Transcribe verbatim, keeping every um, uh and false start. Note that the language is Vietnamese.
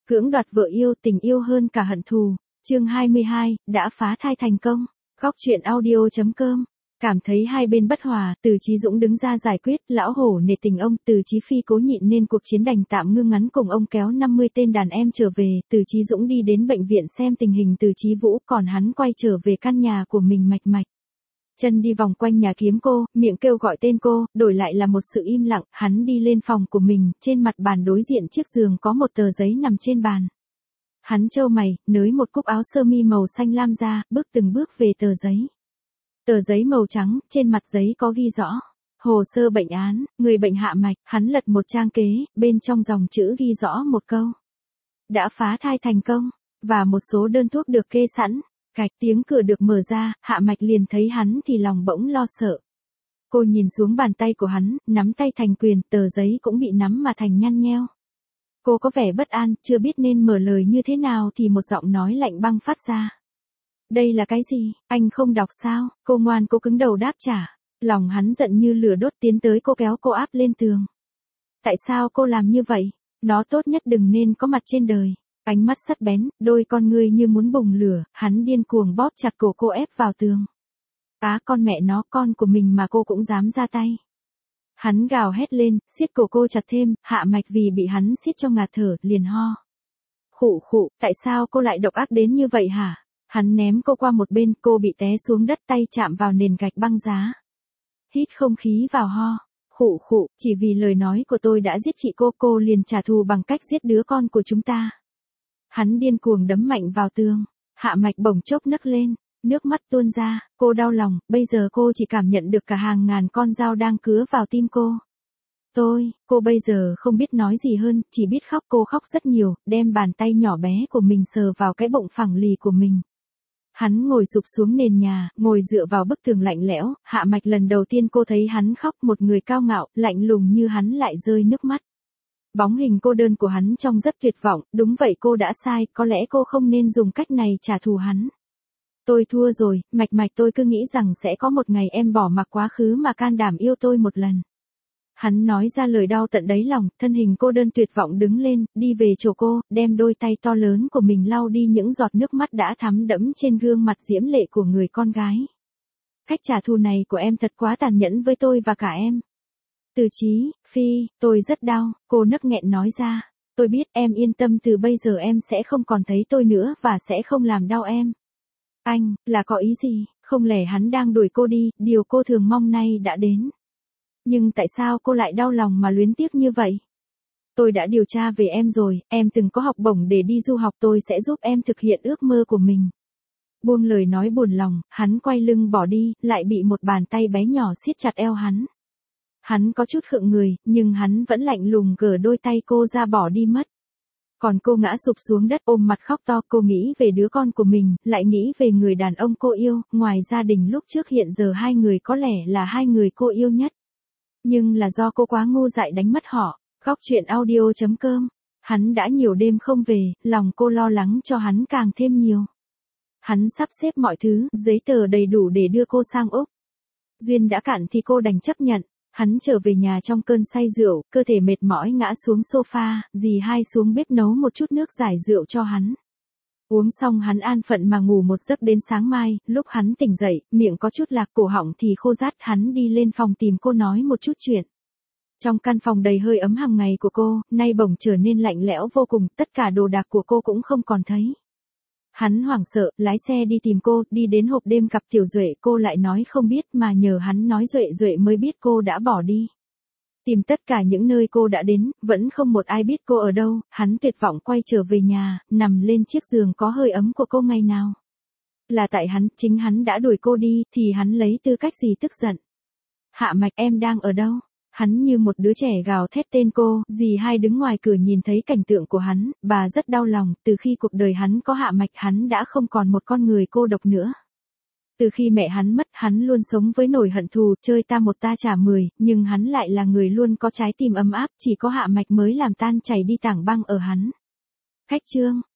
Cưỡng đoạt vợ yêu, tình yêu hơn cả hận thù. Chương hai mươi hai, đã phá thai thành công. Góc truyện audio chấm com. Cảm thấy hai bên bất hòa, Từ Chí Dũng đứng ra giải quyết, lão hổ nể tình ông, Từ Chí Phi cố nhịn nên cuộc chiến đành tạm ngưng ngắn cùng ông kéo năm mươi tên đàn em trở về, Từ Chí Dũng đi đến bệnh viện xem tình hình Từ Chí Vũ, còn hắn quay trở về căn nhà của mình mạch mạch. Chân đi vòng quanh nhà kiếm cô, miệng kêu gọi tên cô, đổi lại là một sự im lặng, hắn đi lên phòng của mình, trên mặt bàn đối diện chiếc giường có một tờ giấy nằm trên bàn. Hắn chau mày, nới một cúc áo sơ mi màu xanh lam ra, bước từng bước về tờ giấy. Tờ giấy màu trắng, trên mặt giấy có ghi rõ. Hồ sơ bệnh án, người bệnh hạ mạch, hắn lật một trang kế, bên trong dòng chữ ghi rõ một câu. Đã phá thai thành công, và một số đơn thuốc được kê sẵn. Cạch tiếng cửa được mở ra, hạ mạch liền thấy hắn thì lòng bỗng lo sợ. Cô nhìn xuống bàn tay của hắn, nắm tay thành quyền, tờ giấy cũng bị nắm mà thành nhăn nheo. Cô có vẻ bất an, chưa biết nên mở lời như thế nào thì một giọng nói lạnh băng phát ra. Đây là cái gì, anh không đọc sao? Cô ngoan cố cứng đầu đáp trả. Lòng hắn giận như lửa đốt tiến tới cô kéo cô áp lên tường. Tại sao cô làm như vậy? Nó tốt nhất đừng nên có mặt trên đời. Ánh mắt sắc bén, đôi con ngươi như muốn bùng lửa, hắn điên cuồng bóp chặt cổ cô ép vào tường. Á con mẹ nó, con của mình mà cô cũng dám ra tay. Hắn gào hét lên, siết cổ cô chặt thêm, hạ mạch vì bị hắn siết cho ngạt thở, liền ho. Khụ khụ, tại sao cô lại độc ác đến như vậy hả? Hắn ném cô qua một bên, cô bị té xuống đất, tay chạm vào nền gạch băng giá. Hít không khí vào ho. Khụ khụ, chỉ vì lời nói của tôi đã giết chị cô, cô liền trả thù bằng cách giết đứa con của chúng ta. Hắn điên cuồng đấm mạnh vào tường, hạ mạch bỗng chốc nấc lên, nước mắt tuôn ra, cô đau lòng, bây giờ cô chỉ cảm nhận được cả hàng ngàn con dao đang cứa vào tim cô. Tôi, cô bây giờ không biết nói gì hơn, chỉ biết khóc, cô khóc rất nhiều, đem bàn tay nhỏ bé của mình sờ vào cái bụng phẳng lì của mình. Hắn ngồi sụp xuống nền nhà, ngồi dựa vào bức tường lạnh lẽo, hạ mạch lần đầu tiên cô thấy hắn khóc, một người cao ngạo, lạnh lùng như hắn lại rơi nước mắt. Bóng hình cô đơn của hắn trông rất tuyệt vọng, đúng vậy cô đã sai, có lẽ cô không nên dùng cách này trả thù hắn. Tôi thua rồi, mạch mạch tôi cứ nghĩ rằng sẽ có một ngày em bỏ mặc quá khứ mà can đảm yêu tôi một lần. Hắn nói ra lời đau tận đáy lòng, thân hình cô đơn tuyệt vọng đứng lên, đi về chỗ cô, đem đôi tay to lớn của mình lau đi những giọt nước mắt đã thắm đẫm trên gương mặt diễm lệ của người con gái. Cách trả thù này của em thật quá tàn nhẫn với tôi và cả em. Từ Chí, Phi, tôi rất đau, cô nấc nghẹn nói ra. Tôi biết, em yên tâm, từ bây giờ em sẽ không còn thấy tôi nữa và sẽ không làm đau em. Anh, là có ý gì, không lẽ hắn đang đuổi cô đi, điều cô thường mong nay đã đến. Nhưng tại sao cô lại đau lòng mà luyến tiếc như vậy? Tôi đã điều tra về em rồi, em từng có học bổng để đi du học, tôi sẽ giúp em thực hiện ước mơ của mình. Buông lời nói buồn lòng, hắn quay lưng bỏ đi, lại bị một bàn tay bé nhỏ siết chặt eo hắn. Hắn có chút khựng người, nhưng hắn vẫn lạnh lùng gỡ đôi tay cô ra bỏ đi mất. Còn cô ngã sụp xuống đất ôm mặt khóc to, cô nghĩ về đứa con của mình, lại nghĩ về người đàn ông cô yêu, ngoài gia đình lúc trước hiện giờ hai người có lẽ là hai người cô yêu nhất. Nhưng là do cô quá ngu dại đánh mất họ. Góc truyện audio chấm com. Hắn đã nhiều đêm không về, lòng cô lo lắng cho hắn càng thêm nhiều. Hắn sắp xếp mọi thứ, giấy tờ đầy đủ để đưa cô sang Úc. Duyên đã cạn thì cô đành chấp nhận. Hắn trở về nhà trong cơn say rượu, cơ thể mệt mỏi ngã xuống sofa, dì hai xuống bếp nấu một chút nước giải rượu cho hắn. Uống xong hắn an phận mà ngủ một giấc đến sáng mai, lúc hắn tỉnh dậy, miệng có chút lạc, cổ họng thì khô rát, hắn đi lên phòng tìm cô nói một chút chuyện. Trong căn phòng đầy hơi ấm hàng ngày của cô, nay bỗng trở nên lạnh lẽo vô cùng, tất cả đồ đạc của cô cũng không còn thấy. Hắn hoảng sợ, lái xe đi tìm cô, đi đến hộp đêm gặp Tiểu Duệ, cô lại nói không biết mà nhờ hắn nói Duệ Duệ mới biết cô đã bỏ đi. Tìm tất cả những nơi cô đã đến, vẫn không một ai biết cô ở đâu, hắn tuyệt vọng quay trở về nhà, nằm lên chiếc giường có hơi ấm của cô ngày nào. Là tại hắn, chính hắn đã đuổi cô đi, thì hắn lấy tư cách gì tức giận. Hạ mạch, em đang ở đâu? Hắn như một đứa trẻ gào thét tên cô, dì hai đứng ngoài cửa nhìn thấy cảnh tượng của hắn, bà rất đau lòng, từ khi cuộc đời hắn có hạ mạch hắn đã không còn một con người cô độc nữa. Từ khi mẹ hắn mất, hắn luôn sống với nỗi hận thù, chơi ta một ta trả mười, nhưng hắn lại là người luôn có trái tim ấm áp, chỉ có hạ mạch mới làm tan chảy đi tảng băng ở hắn. Khách chương.